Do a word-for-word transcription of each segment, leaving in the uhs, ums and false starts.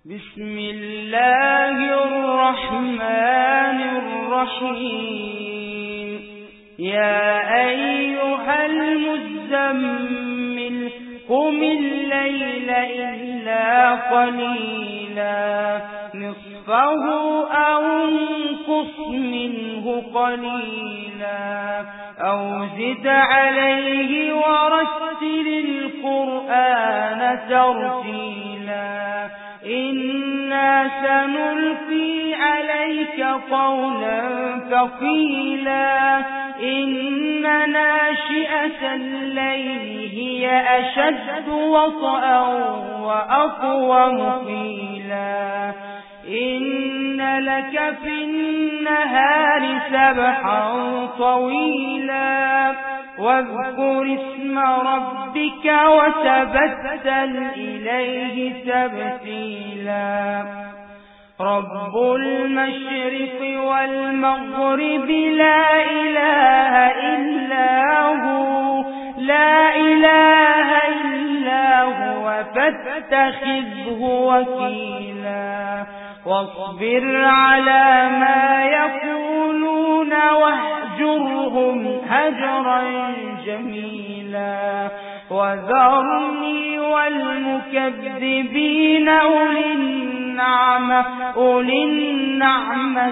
بسم الله الرحمن الرحيم يا أيها المزمل قم الليل إلا قليلا نصفه أو انقص منه قليلا أو زد عليه ورتل القرآن ترتيلا إنا سنلقي عليك قولا ثقيلا إن ناشئة الليل هي أشد وطئا وأقوم قيلا إن لك في النهار سبحا طويلا واذكر اسم ربك وتبتل إليه تبتيلا رب المشرق والمغرب لا إله إلا هو لا إله إلا هو فاتخذه وكيلا واصبر على ما يقولون واهجرهم هجرا جميلا وذرني والمكذبين أولي النعمة أولي النعمة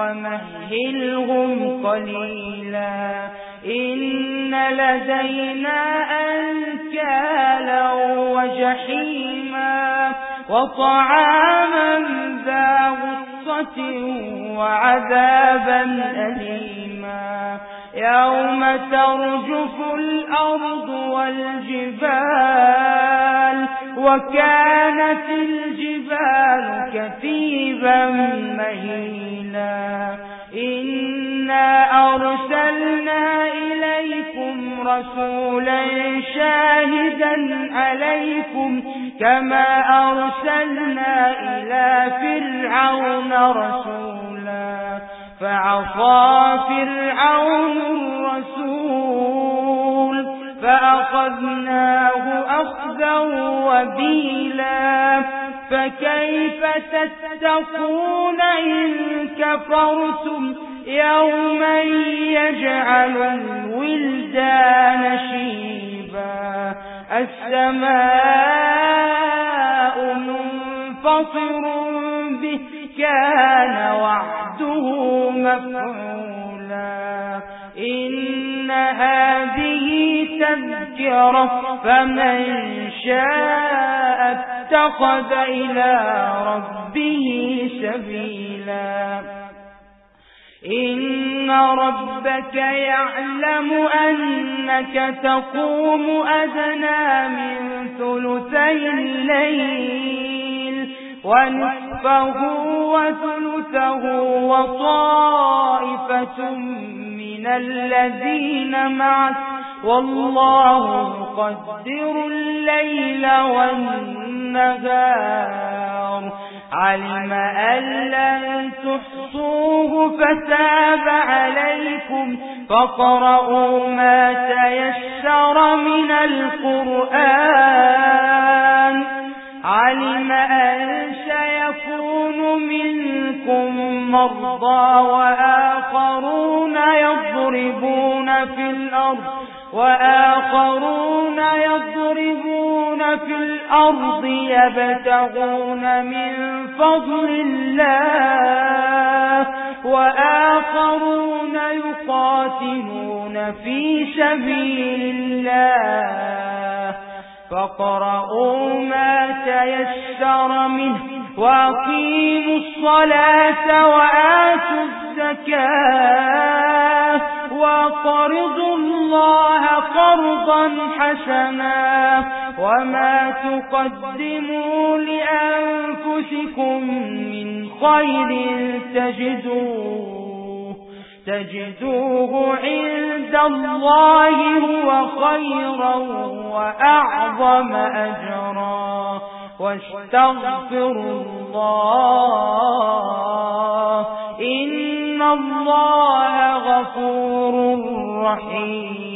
ومهلهم قليلا إن لدينا أنكالا وجحيما وطعاما ذا غصة وعذابا أليما يوم ترجف الأرض والجبال وكانت الجبال كثيبا مهيلا إنا أرسلنا إليكم رسولا شاهدا عليكم كما أرسلنا إلى فرعون رسولا فعصى فرعون الرسول فأخذناه أخذا وبيلا فكيف تتقون إن كفرتم يوما يجعل الولدان شيبا السماء منفطر به كان وعده مفعولا إن هذه تذكرة فمن شاء اتخذ إلى ربه سبيلا إن ربك يعلم أنك تقوم أدنى من ثلثي الليل ونصفه وثلثه وطائفة من الذين معك والله يقدر الليل والنهار علم أن لن تحصوه فتاب عليكم فاقرؤوا ما تيسر من القرآن علم أن سيكون منكم مرضى وآخرون يضربون في الأرض وآخرون يضربون في الأرض يبتغون من فضل الله وآخرون يقاتلون في سبيل الله فاقرؤوا ما تيسر منه وأقيموا الصلاة وآتوا الزكاة وقرضوا الله قرضا حسنا وما تقدموا لأنفسكم من خير تجدوه تجدوه عند الله هو خيرا وأعظم أجرا واستغفروا الله إن الله غفور رحيم